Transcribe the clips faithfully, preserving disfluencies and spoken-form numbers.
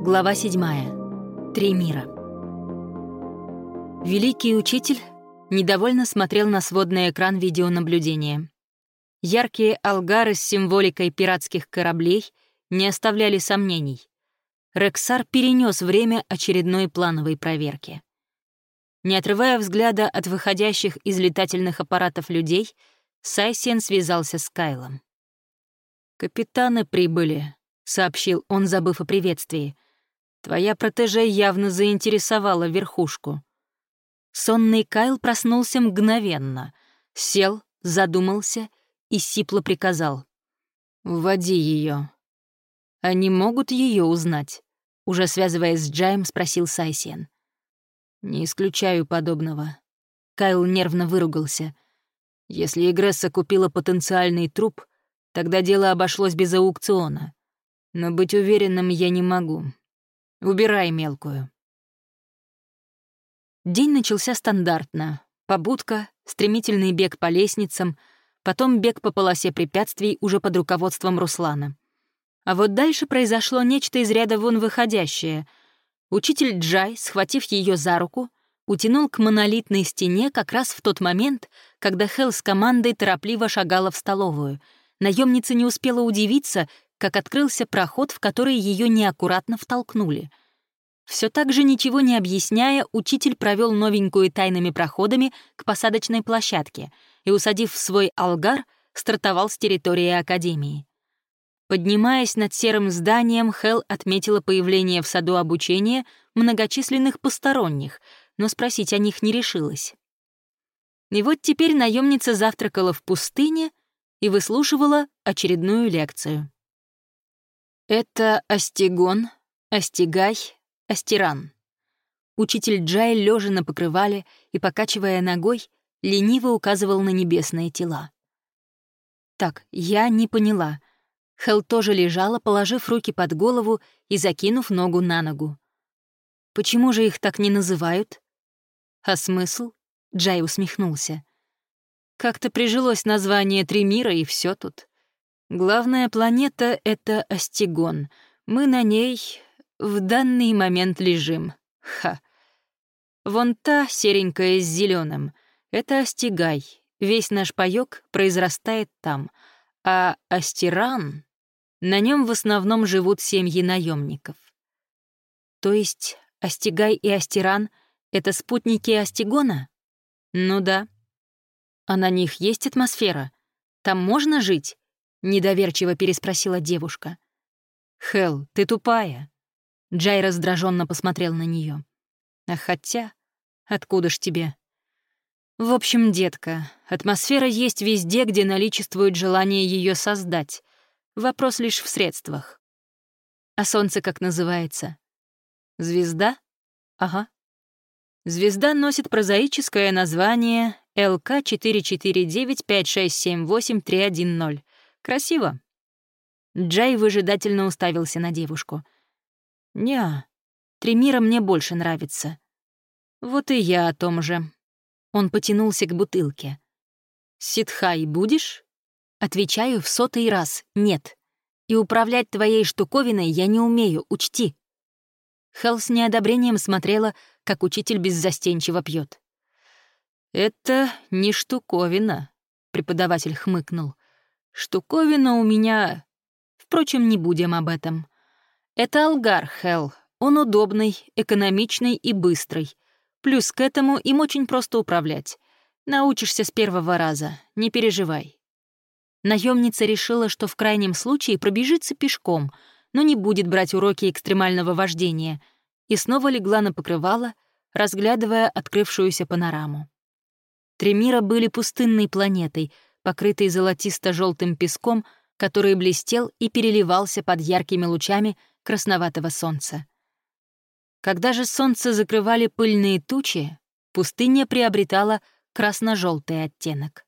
Глава седьмая. Три мира. Великий учитель недовольно смотрел на сводный экран видеонаблюдения. Яркие алгары с символикой пиратских кораблей не оставляли сомнений. Рексар перенес время очередной плановой проверки. Не отрывая взгляда от выходящих из летательных аппаратов людей, Сайсен связался с Кайлом. «Капитаны прибыли», — сообщил он, забыв о приветствии. «Твоя протеже явно заинтересовала верхушку». Сонный Кайл проснулся мгновенно, сел, задумался и сипло приказал: «Вводи ее». «Они могут ее узнать?» — уже связываясь с Джаем, спросил Сайсен. «Не исключаю подобного». Кайл нервно выругался. «Если Игресса купила потенциальный труп, тогда дело обошлось без аукциона. Но быть уверенным я не могу. Убирай мелкую». День начался стандартно. Побудка, стремительный бег по лестницам, потом бег по полосе препятствий уже под руководством Руслана. А вот дальше произошло нечто из ряда вон выходящее. Учитель Джай, схватив ее за руку, утянул к монолитной стене как раз в тот момент, когда Хел с командой торопливо шагала в столовую. Наемница не успела удивиться, как открылся проход, в который ее неаккуратно втолкнули. Все так же, ничего не объясняя, учитель провел новенькую тайными проходами к посадочной площадке и, усадив в свой алгар, стартовал с территории Академии. Поднимаясь над серым зданием, Хел отметила появление в саду обучения многочисленных посторонних, но спросить о них не решилась. И вот теперь наемница завтракала в пустыне и выслушивала очередную лекцию. «Это Астигон, Астигай, Астиран». Учитель Джай, лежа на покрывале и покачивая ногой, лениво указывал на небесные тела. «Так, я не поняла». Хел тоже лежала, положив руки под голову и закинув ногу на ногу. «Почему же их так не называют?» «А смысл?» — Джай усмехнулся. «Как-то прижилось название Три мира, и все тут. Главная планета — это Астигон. Мы на ней в данный момент лежим. Ха. Вон та, серенькая с зеленым, это Астигай. Весь наш паёк произрастает там. А Астиран, на нем в основном живут семьи наемников. То есть Астигай и Астиран — это спутники Астигона? Ну да. А на них есть атмосфера? Там можно жить? Недоверчиво переспросила девушка. Хел, ты тупая. Джай раздраженно посмотрел на нее. А хотя, откуда ж тебе? В общем, детка, атмосфера есть везде, где наличествует желание ее создать. Вопрос лишь в средствах. А солнце как называется? Звезда? Ага. Звезда носит прозаическое название эл ка четыре четыре девять пять шесть семь восемь три один ноль. Красиво. Джай выжидательно уставился на девушку. «Неа, Три мира мне больше нравится». «Вот и я о том же». Он потянулся к бутылке. «Ситхай будешь?» Отвечаю в сотый раз «нет». И управлять твоей штуковиной я не умею, учти. Хел с неодобрением смотрела, как учитель беззастенчиво пьет. «Это не штуковина», — преподаватель хмыкнул. «Штуковина у меня... Впрочем, не будем об этом. Это алгар, Хел. Он удобный, экономичный и быстрый. Плюс к этому им очень просто управлять. Научишься с первого раза, не переживай». Наемница решила, что в крайнем случае пробежится пешком, но не будет брать уроки экстремального вождения, и снова легла на покрывало, разглядывая открывшуюся панораму. Три мира были пустынной планетой, покрытой золотисто-желтым песком, который блестел и переливался под яркими лучами красноватого солнца. Когда же солнце закрывали пыльные тучи, пустыня приобретала красно-желтый оттенок.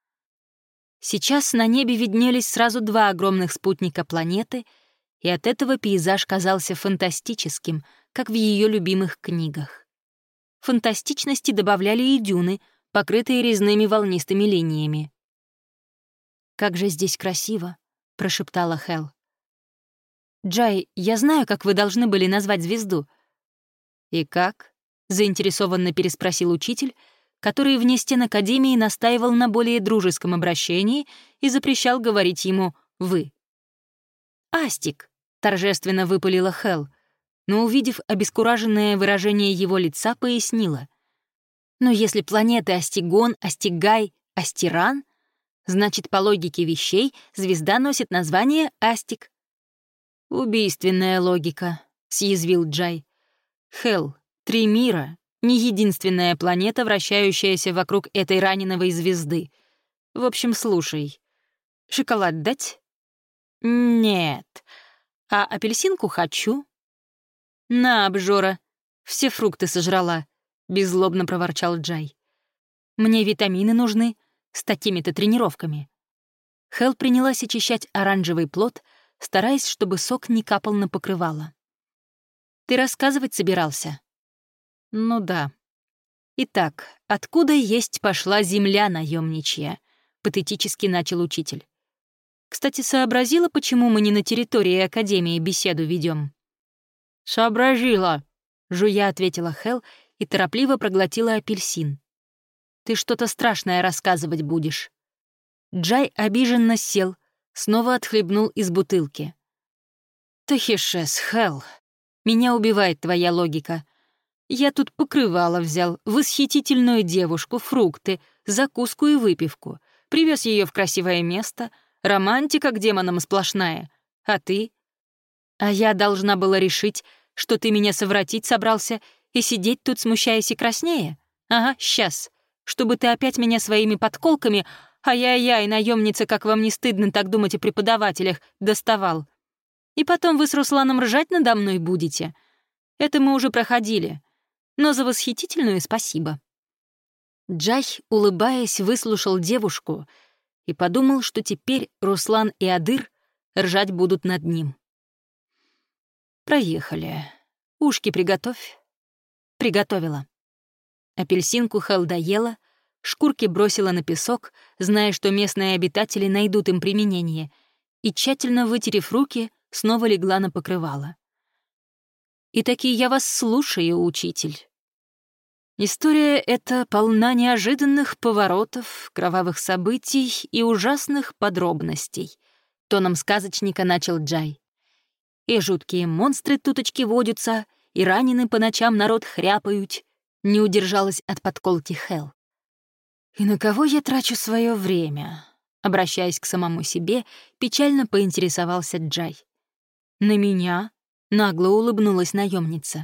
Сейчас на небе виднелись сразу два огромных спутника планеты, и от этого пейзаж казался фантастическим, как в ее любимых книгах. Фантастичности добавляли и дюны, покрытые резными волнистыми линиями. «Как же здесь красиво!» — прошептала Хел. Джай, я знаю, как вы должны были назвать звезду». «И как?» — заинтересованно переспросил учитель, который вне стен Академии настаивал на более дружеском обращении и запрещал говорить ему «вы». «Астик», — торжественно выпалила Хел, но, увидев обескураженное выражение его лица, пояснила. «Но если планеты Астигон, Астигай, Астиран, значит, по логике вещей звезда носит название Астик». «Убийственная логика», — съязвил Джай. «Хел, три мира — не единственная планета, вращающаяся вокруг этой раненовой звезды. В общем, слушай. Шоколад дать?» «Нет. А апельсинку хочу». «На, обжора, все фрукты сожрала», — беззлобно проворчал Джай. «Мне витамины нужны с такими-то тренировками». Хел принялась очищать оранжевый плод, стараясь, чтобы сок не капал на покрывало. «Ты рассказывать собирался?» «Ну да». «Итак, откуда есть пошла земля наемничья?» — патетически начал учитель. «Кстати, сообразила, почему мы не на территории Академии беседу ведем?» «Сообразила», — жуя ответила Хел и торопливо проглотила апельсин. «Ты что-то страшное рассказывать будешь». Джай обиженно сел, снова отхлебнул из бутылки. «Тахишес, Хел, меня убивает твоя логика. Я тут покрывало взял, восхитительную девушку, фрукты, закуску и выпивку, привез ее в красивое место, романтика к демонам сплошная. А ты? А я должна была решить, что ты меня совратить собрался и сидеть тут, смущаясь и краснее? Ага, сейчас, чтобы ты опять меня своими подколками, ай-яй-яй, наемница, как вам не стыдно так думать о преподавателях, доставал. И потом вы с Русланом ржать надо мной будете. Это мы уже проходили. Но за восхитительную спасибо». Джай, улыбаясь, выслушал девушку и подумал, что теперь Руслан и Адыр ржать будут над ним. «Проехали. Ушки приготовь». Приготовила. Апельсинку Хел доела, шкурки бросила на песок, зная, что местные обитатели найдут им применение, и, тщательно вытерев руки, снова легла на покрывало. «Итаки я вас слушаю, учитель». История эта полна неожиданных поворотов, кровавых событий и ужасных подробностей, тоном сказочника начал Джай. И жуткие монстры туточки водятся, и ранены по ночам народ хряпают, не удержалась от подколки Хел. «И на кого я трачу свое время?» Обращаясь к самому себе, печально поинтересовался Джай. «На меня?» — нагло улыбнулась наемница.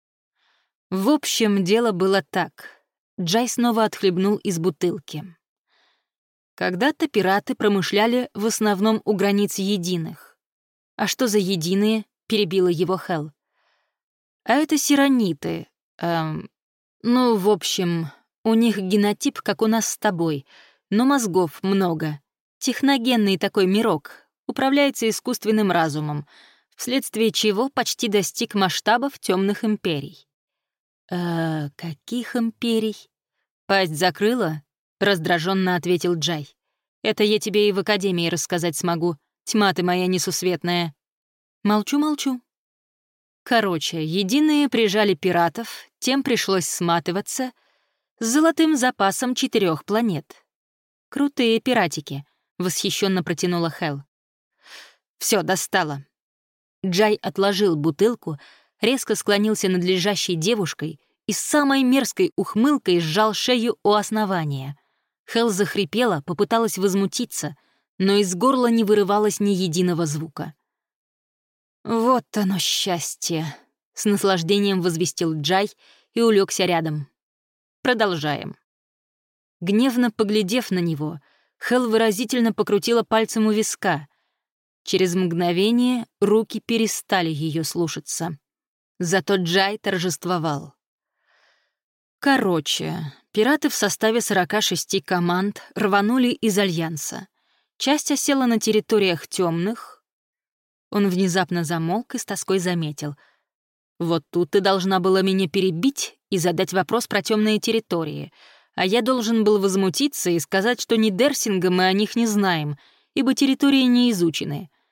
В общем, дело было так. Джай снова отхлебнул из бутылки. Когда-то пираты промышляли в основном у границ единых. «А что за единые?» — перебила его Хел. «А это сираниты. Эм, ну, в общем, у них генотип, как у нас с тобой, но мозгов много. Техногенный такой мирок, управляется искусственным разумом, вследствие чего почти достиг масштабов темных империй». «Э, каких империй?» «Пасть закрыла?» — раздраженно ответил Джай. «Это я тебе и в Академии рассказать смогу. Тьма ты моя несусветная». «Молчу-молчу». Короче, единые прижали пиратов, тем пришлось сматываться с золотым запасом четырех планет. «Крутые пиратики», — восхищенно протянула Хел. «Все, достала». Джай отложил бутылку, резко склонился над лежащей девушкой и с самой мерзкой ухмылкой сжал шею у основания. Хел захрипела, попыталась возмутиться, но из горла не вырывалось ни единого звука. «Вот оно счастье!» — с наслаждением возвестил Джай и улегся рядом. «Продолжаем». Гневно поглядев на него, Хел выразительно покрутила пальцем у виска. Через мгновение руки перестали ее слушаться. Зато Джай торжествовал. Короче, пираты в составе сорока шести команд рванули из Альянса. Часть осела на территориях темных. Он внезапно замолк и с тоской заметил. «Вот тут ты должна была меня перебить и задать вопрос про темные территории, а я должен был возмутиться и сказать, что ни Дерсинга мы о них не знаем, ибо территории не изучены.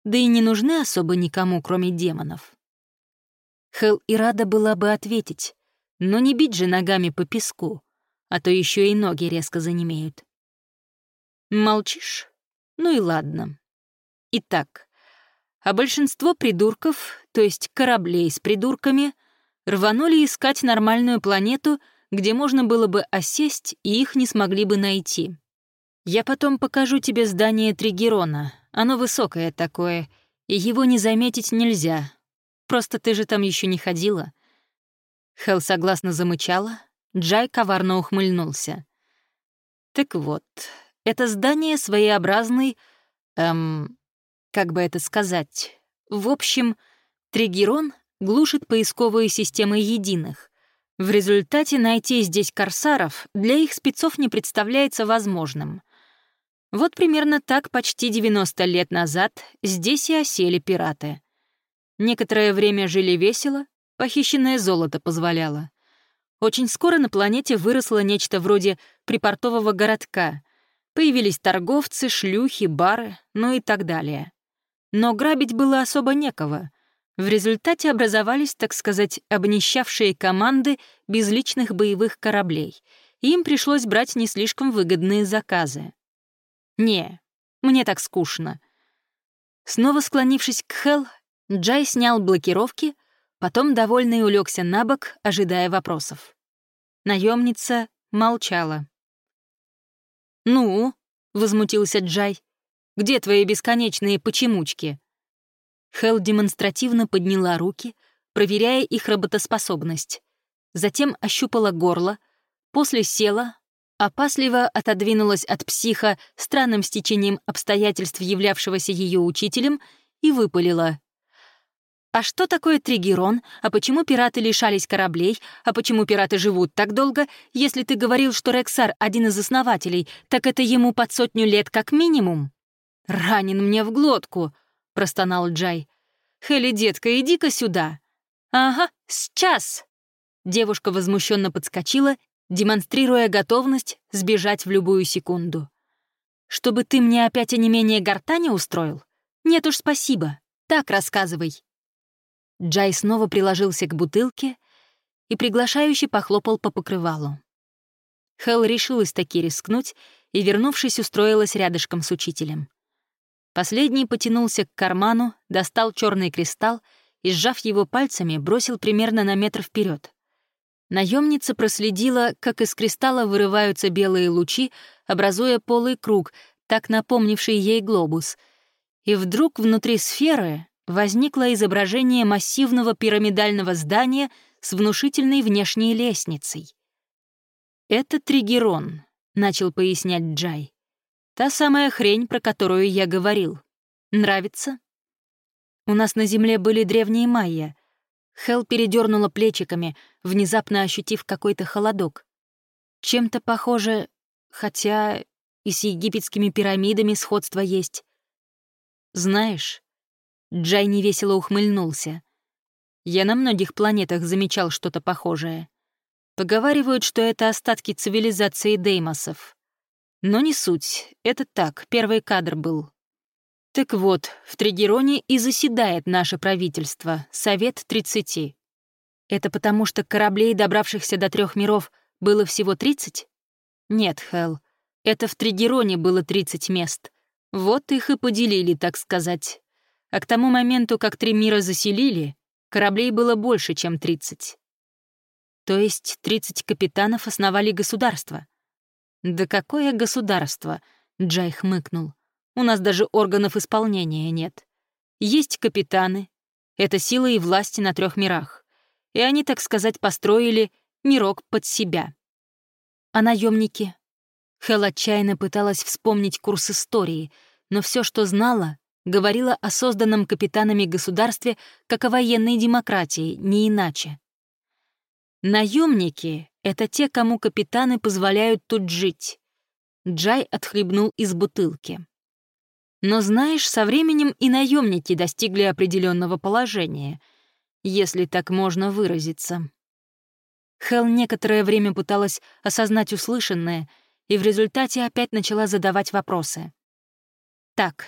да и не нужны особо никому, кроме демонов. Хел и рада была бы ответить, но не бить же ногами по песку, а то еще и ноги резко занемеют. Молчишь? Ну и ладно. Итак, а большинство придурков, то есть кораблей с придурками, рванули искать нормальную планету, где можно было бы осесть, и их не смогли бы найти. Я потом покажу тебе здание Тригерона. Оно высокое такое, и его не заметить нельзя. Просто ты же там еще не ходила. Хел согласно замычала, Джай коварно ухмыльнулся. Так вот, это здание своеобразный, эм, как бы это сказать, в общем, Тригерон глушит поисковые системы единых. В результате найти здесь корсаров для их спецов не представляется возможным. Вот примерно так почти девяносто лет назад здесь и осели пираты. Некоторое время жили весело, похищенное золото позволяло. Очень скоро на планете выросло нечто вроде припортового городка. Появились торговцы, шлюхи, бары, ну и так далее. Но грабить было особо некого. В результате образовались, так сказать, обнищавшие команды без личных боевых кораблей, и им пришлось брать не слишком выгодные заказы. «Не, мне так скучно». Снова склонившись к Хел, Джай снял блокировки, потом довольный улегся на бок, ожидая вопросов. Наемница молчала. «Ну?» — возмутился Джай. «Где твои бесконечные почемучки?» Хел демонстративно подняла руки, проверяя их работоспособность. Затем ощупала горло, после села, опасливо отодвинулась от психа странным стечением обстоятельств, являвшегося ее учителем, и выпалила. «А что такое Тригерон? А почему пираты лишались кораблей? А почему пираты живут так долго? Если ты говорил, что Рексар — один из основателей, так это ему под сотню лет как минимум?» «Ранен мне в глотку», — простонал Джай. «Хелли, детка, иди-ка сюда». «Ага, сейчас!» Девушка возмущенно подскочила, демонстрируя готовность сбежать в любую секунду. «Чтобы ты мне опять онемение гортани устроил? Нет уж, спасибо. Так рассказывай». Джай снова приложился к бутылке и приглашающе похлопал по покрывалу. Хел решилась таки рискнуть и, вернувшись, устроилась рядышком с учителем. Последний потянулся к карману, достал черный кристалл и, сжав его пальцами, бросил примерно на метр вперед. Наемница проследила, как из кристалла вырываются белые лучи, образуя полый круг, так напомнивший ей глобус. И вдруг внутри сферы возникло изображение массивного пирамидального здания с внушительной внешней лестницей. «Это Тригерон», — начал пояснять Джай. «Та самая хрень, про которую я говорил. Нравится?» «У нас на Земле были древние майя». Хел передернула плечиками, внезапно ощутив какой-то холодок. Чем-то похоже, хотя и с египетскими пирамидами сходство есть. «Знаешь...» Джай невесело ухмыльнулся. «Я на многих планетах замечал что-то похожее. Поговаривают, что это остатки цивилизации деймосов. Но не суть, это так, первый кадр был. Так вот, в Тригероне и заседает наше правительство, Совет тридцати. Это потому, что кораблей, добравшихся до трех миров, было всего тридцать? Нет, Хел, это в Тригероне было тридцать мест. Вот их и поделили, так сказать. А к тому моменту, как три мира заселили, кораблей было больше, чем тридцать. То есть тридцать капитанов основали государство. «Да какое государство?» — Джай хмыкнул. «У нас даже органов исполнения нет. Есть капитаны. Это сила и власть на трех мирах. И они, так сказать, построили мирок под себя. А наемники? Хел отчаянно пыталась вспомнить курс истории, но все, что знала, говорила о созданном капитанами государстве как о военной демократии, не иначе. Наемники — это те, кому капитаны позволяют тут жить. Джай отхлебнул из бутылки. Но знаешь, со временем и наемники достигли определенного положения, если так можно выразиться. Хел некоторое время пыталась осознать услышанное и в результате опять начала задавать вопросы. Так,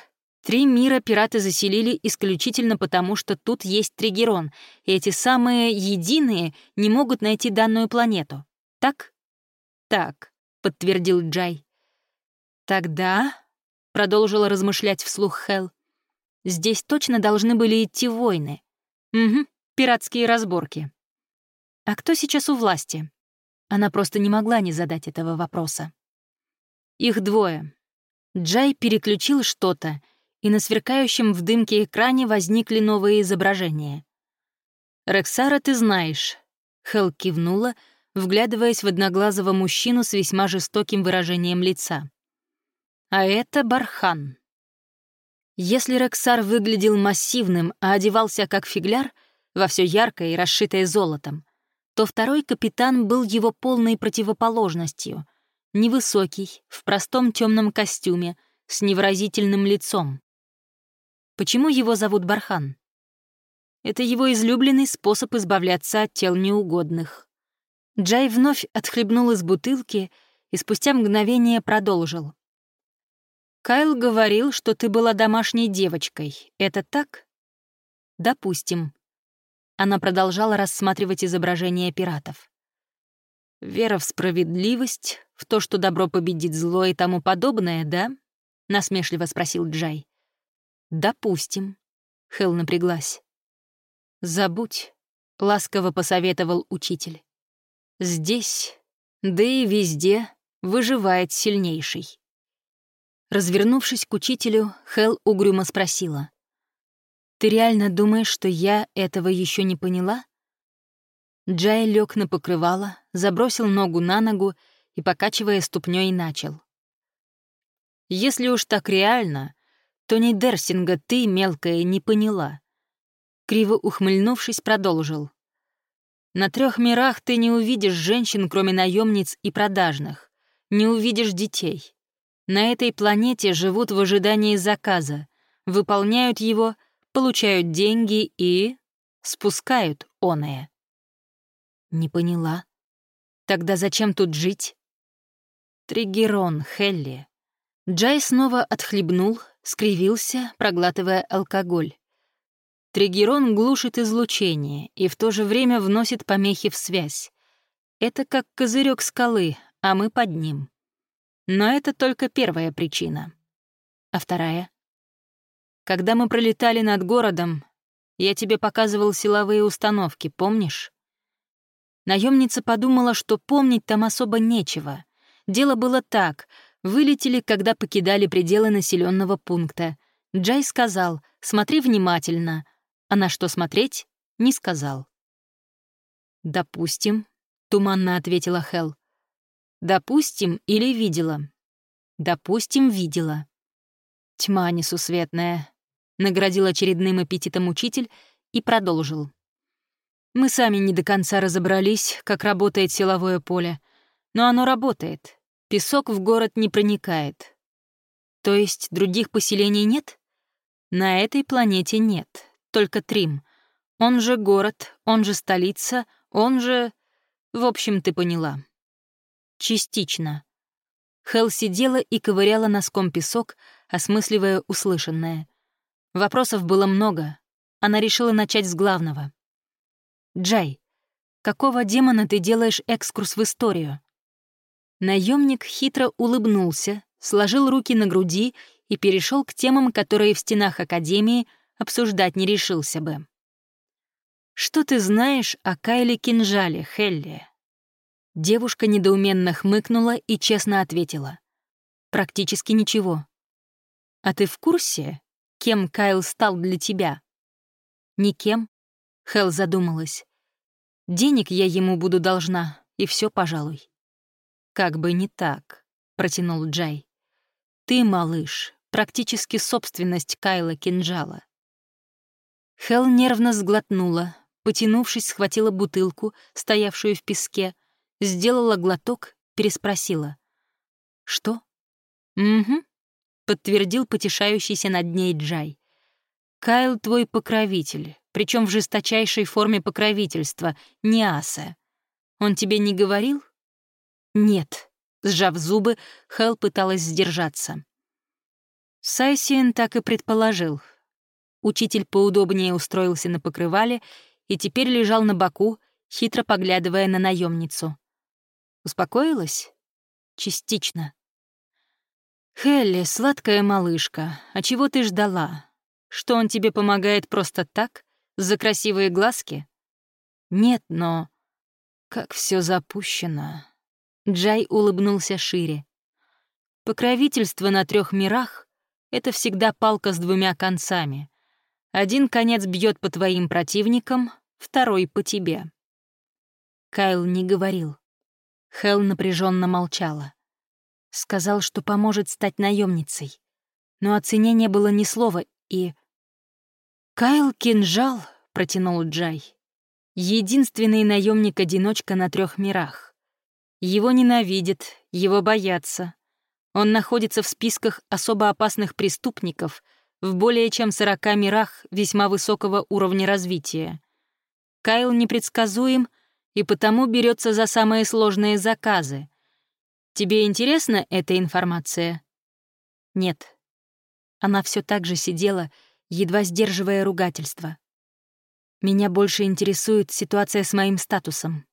Три мира пираты заселили исключительно потому, что тут есть Тригерон, и эти самые единые не могут найти данную планету. Так? Так, подтвердил Джай. Тогда, продолжила размышлять вслух Хел, здесь точно должны были идти войны. Угу, пиратские разборки. А кто сейчас у власти? Она просто не могла не задать этого вопроса. Их двое. Джай переключил что-то, и на сверкающем в дымке экране возникли новые изображения. «Рексара ты знаешь», — Хел кивнула, вглядываясь в одноглазого мужчину с весьма жестоким выражением лица. «А это Бархан». Если Рексар выглядел массивным, а одевался как фигляр, во все яркое и расшитое золотом, то второй капитан был его полной противоположностью, невысокий, в простом темном костюме, с невыразительным лицом. Почему его зовут Бархан? Это его излюбленный способ избавляться от тел неугодных. Джай вновь отхлебнул из бутылки и спустя мгновение продолжил. «Кайл говорил, что ты была домашней девочкой. Это так?» «Допустим». Она продолжала рассматривать изображения пиратов. «Вера в справедливость, в то, что добро победит зло и тому подобное, да?» — насмешливо спросил Джай. «Допустим», — Хел напряглась. «Забудь», — ласково посоветовал учитель. «Здесь, да и везде, выживает сильнейший». Развернувшись к учителю, Хел угрюмо спросила. «Ты реально думаешь, что я этого еще не поняла?» Джай лег на покрывало, забросил ногу на ногу и, покачивая ступней, начал. «Если уж так реально, то ни Дерсинга ты, мелкая, не поняла». Криво ухмыльнувшись, продолжил. «На трех мирах ты не увидишь женщин, кроме наемниц и продажных, не увидишь детей. На этой планете живут в ожидании заказа, выполняют его, получают деньги и... спускают оное». «Не поняла. Тогда зачем тут жить?» «Тригерон, Хелли». Джай снова отхлебнул, скривился, проглатывая алкоголь. Тригерон глушит излучение и в то же время вносит помехи в связь. Это как козырек скалы, а мы под ним. Но это только первая причина. А вторая? Когда мы пролетали над городом, я тебе показывал силовые установки, помнишь? Наемница подумала, что помнить там особо нечего. Дело было так. Вылетели, когда покидали пределы населенного пункта. Джай сказал: «Смотри внимательно». А на что смотреть, не сказал. «Допустим», — туманно ответила Хел. «Допустим или видела?» «Допустим, видела». «Тьма несусветная», — наградил очередным аппетитом учитель и продолжил. «Мы сами не до конца разобрались, как работает силовое поле, но оно работает. Песок в город не проникает. То есть других поселений нет? На этой планете нет, только Трим. Он же город, он же столица, он же... В общем, ты поняла. Частично». Хел сидела и ковыряла носком песок, осмысливая услышанное. Вопросов было много. Она решила начать с главного. «Джай, какого демона ты делаешь экскурс в историю?» Наемник хитро улыбнулся, сложил руки на груди и перешел к темам, которые в стенах Академии обсуждать не решился бы. «Что ты знаешь о Кайле Кинжале, Хелли?» Девушка недоуменно хмыкнула и честно ответила. «Практически ничего». «А ты в курсе, кем Кайл стал для тебя?» «Никем», — Хел задумалась. «Денег я ему буду должна, и все, пожалуй». «Как бы не так», — протянул Джай. «Ты, малыш, практически собственность Кайла Кинжала». Хел нервно сглотнула, потянувшись, схватила бутылку, стоявшую в песке, сделала глоток, переспросила. «Что?» «Угу», — подтвердил потешающийся над ней Джай. «Кайл твой покровитель, причем в жесточайшей форме покровительства, не аса. Он тебе не говорил?» «Нет», — сжав зубы, Хел пыталась сдержаться. Сайсиен так и предположил. Учитель поудобнее устроился на покрывале и теперь лежал на боку, хитро поглядывая на наемницу. Успокоилась? Частично. «Хелли, сладкая малышка, а чего ты ждала? Что он тебе помогает просто так, за красивые глазки?» «Нет, но...» «Как все запущено...» Джай улыбнулся шире. «Покровительство на трех мирах — это всегда палка с двумя концами. Один конец бьет по твоим противникам, второй — по тебе». Кайл не говорил. Хел напряженно молчала. Сказал, что поможет стать наемницей. Но о цене не было ни слова, и... «Кайл Кинжал», — протянул Джай. «Единственный наемник-одиночка на трех мирах. Его ненавидят, его боятся. Он находится в списках особо опасных преступников в более чем сорока мирах весьма высокого уровня развития. Кайл непредсказуем и потому берется за самые сложные заказы. Тебе интересна эта информация?» «Нет». Она все так же сидела, едва сдерживая ругательство. «Меня больше интересует ситуация с моим статусом».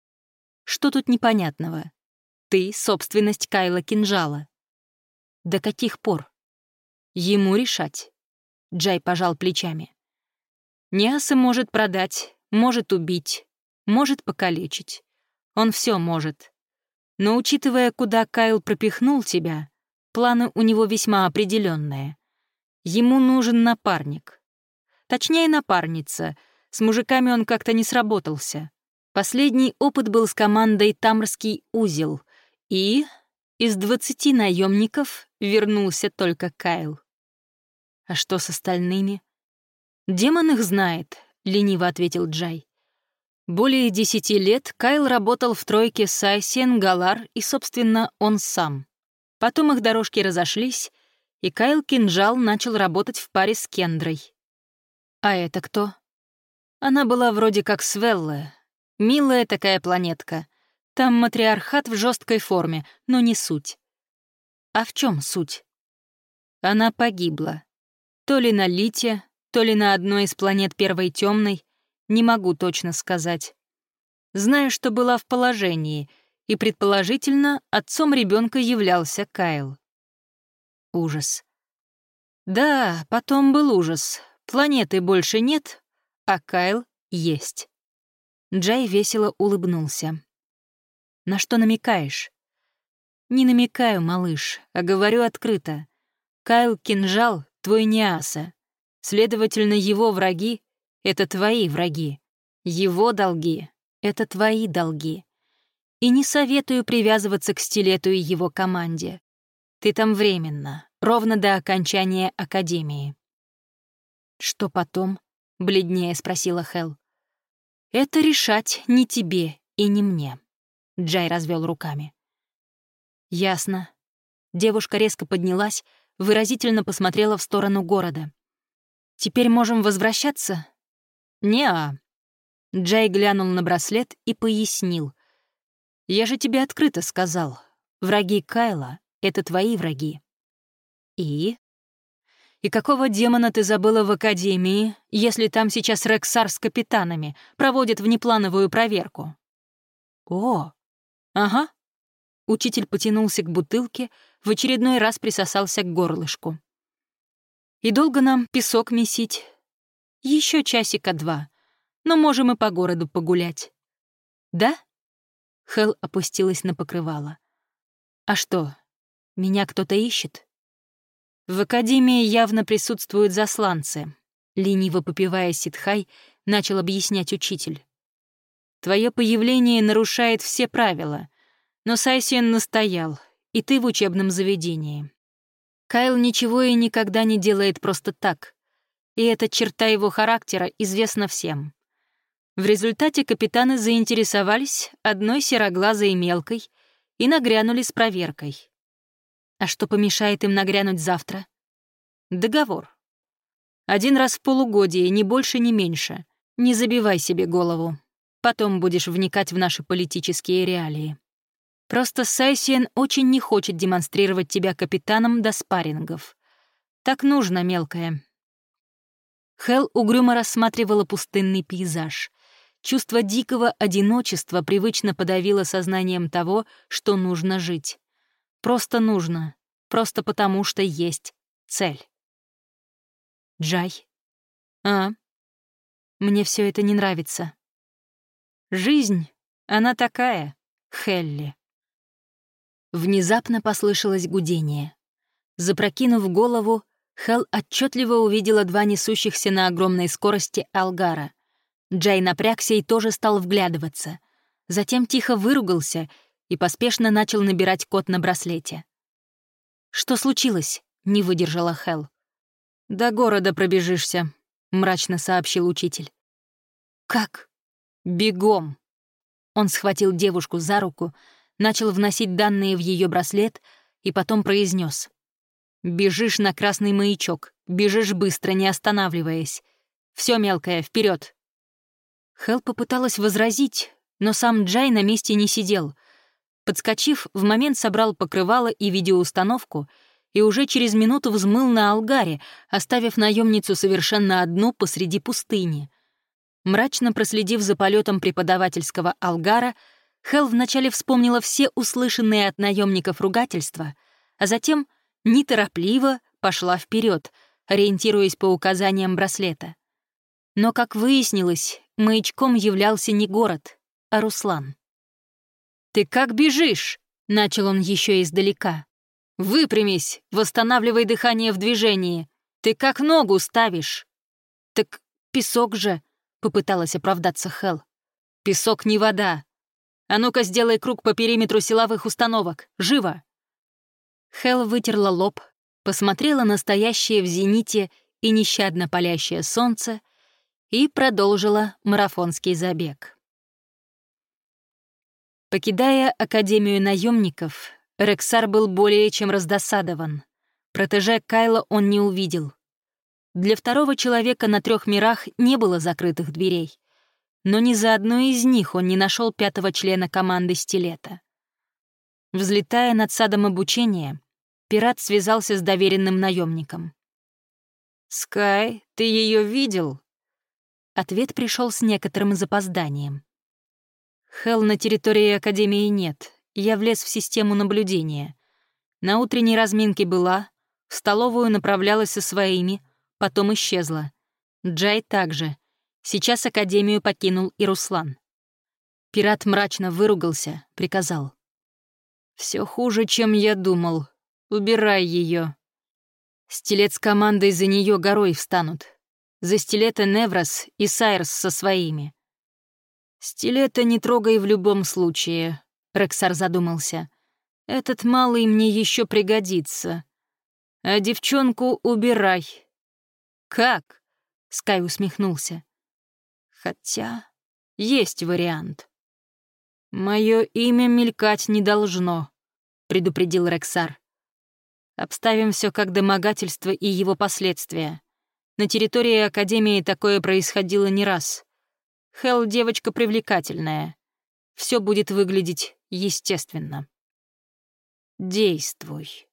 «Что тут непонятного? Ты — собственность Кайла Кинжала». «До каких пор?» «Ему решать». Джай пожал плечами. «Неаса может продать, может убить, может покалечить. Он все может. Но учитывая, куда Кайл пропихнул тебя, планы у него весьма определенные. Ему нужен напарник. Точнее, напарница. С мужиками он как-то не сработался. Последний опыт был с командой «Тамрский узел», и из двадцати наемников вернулся только Кайл. А что с остальными? «Демон их знает», — лениво ответил Джай. Более десяти лет Кайл работал в тройке Сайсиен, Галар и, собственно, он сам. Потом их дорожки разошлись, и Кайл Кинжал начал работать в паре с Кендрой. А это кто? Она была вроде как Свелла. Милая такая планетка. Там матриархат в жесткой форме, но не суть. А в чем суть? Она погибла. То ли на Лите, то ли на одной из планет Первой Темной, не могу точно сказать. Знаю, что была в положении, и, предположительно, отцом ребенка являлся Кайл. Ужас. Да, потом был ужас. Планеты больше нет, а Кайл есть. Джай весело улыбнулся. «На что намекаешь?» «Не намекаю, малыш, а говорю открыто. Кайл Кинжал — твой Неаса. Следовательно, его враги — это твои враги. Его долги — это твои долги. И не советую привязываться к Стилету и его команде. Ты там временно, ровно до окончания Академии». «Что потом?» — бледнее спросила Хел. «Это решать не тебе и не мне», — Джай развел руками. «Ясно». Девушка резко поднялась, выразительно посмотрела в сторону города. «Теперь можем возвращаться?» «Не-а». Джай глянул на браслет и пояснил. «Я же тебе открыто сказал. Враги Кайла — это твои враги». «И?» «И какого демона ты забыла в Академии, если там сейчас Рексар с капитанами проводят внеплановую проверку?» «О, ага». Учитель потянулся к бутылке, в очередной раз присосался к горлышку. «И долго нам песок месить?» Еще часика два, но можем и по городу погулять». «Да?» Хел опустилась на покрывало. «А что, меня кто-то ищет?» «В Академии явно присутствуют засланцы», — лениво попивая ситхай, начал объяснять учитель. «Твое появление нарушает все правила, но Сайсиен настоял, и ты в учебном заведении. Кайл ничего и никогда не делает просто так, и эта черта его характера известна всем. В результате капитаны заинтересовались одной сероглазой мелкой и нагрянули с проверкой. А что помешает им нагрянуть завтра? Договор. Один раз в полугодие, ни больше, ни меньше. Не забивай себе голову. Потом будешь вникать в наши политические реалии. Просто Сайсиен очень не хочет демонстрировать тебя капитаном до спаррингов. Так нужно, мелкая». Хелл угрюмо рассматривала пустынный пейзаж. Чувство дикого одиночества привычно подавило сознанием того, что нужно жить. Просто нужно. Просто потому, что есть цель. «Джай?» «А? Мне все это не нравится». «Жизнь, она такая, Хелли». Внезапно послышалось гудение. Запрокинув голову, Хелл отчетливо увидела два несущихся на огромной скорости алгара. Джай напрягся и тоже стал вглядываться. Затем тихо выругался и поспешно начал набирать код на браслете. «Что случилось?» — не выдержала Хелл. «До города пробежишься», — мрачно сообщил учитель. «Как?» «Бегом!» Он схватил девушку за руку, начал вносить данные в ее браслет и потом произнес: «Бежишь на красный маячок, бежишь быстро, не останавливаясь. Все, мелкая, вперед!» Хелл попыталась возразить, но сам Джай на месте не сидел. Подскочив, в момент собрал покрывало и видеоустановку и уже через минуту взмыл на алгаре, оставив наемницу совершенно одну посреди пустыни. Мрачно проследив за полетом преподавательского алгара, Хелл вначале вспомнила все услышанные от наемников ругательства, а затем неторопливо пошла вперед, ориентируясь по указаниям браслета. Но, как выяснилось, маячком являлся не город, а Руслан. «Ты как бежишь?» — начал он еще издалека. «Выпрямись, восстанавливай дыхание в движении. Ты как ногу ставишь?» «Так песок же», — попыталась оправдаться Хелл. «Песок не вода. А ну-ка сделай круг по периметру силовых установок. Живо!» Хелл вытерла лоб, посмотрела на стоящее в зените и нещадно палящее солнце и продолжила марафонский забег. Покидая Академию наемников, Рексар был более чем раздосадован. Протеже Кайла он не увидел. Для второго человека на трех мирах не было закрытых дверей, но ни за одной из них он не нашел пятого члена команды Стилета. Взлетая над садом обучения, пират связался с доверенным наемником. «Скай, ты ее видел?» Ответ пришел с некоторым запозданием. «Хелл, на территории Академии нет. Я влез в систему наблюдения. На утренней разминке была, в столовую направлялась со своими, потом исчезла. Джай также. Сейчас Академию покинул и Руслан». Пират мрачно выругался, приказал: «Все хуже, чем я думал. Убирай ее. Стилет с командой за нее горой встанут. За Стилета Неврос и Сайрс со своими». «Стилета не трогай в любом случае», — Рексар задумался. «Этот малый мне еще пригодится. А девчонку убирай». «Как?» — Скай усмехнулся. «Хотя есть вариант». «Мое имя мелькать не должно», — предупредил Рексар. «Обставим все как домогательство и его последствия. На территории Академии такое происходило не раз. Хелл девочка привлекательная. Все будет выглядеть естественно». «Действуй».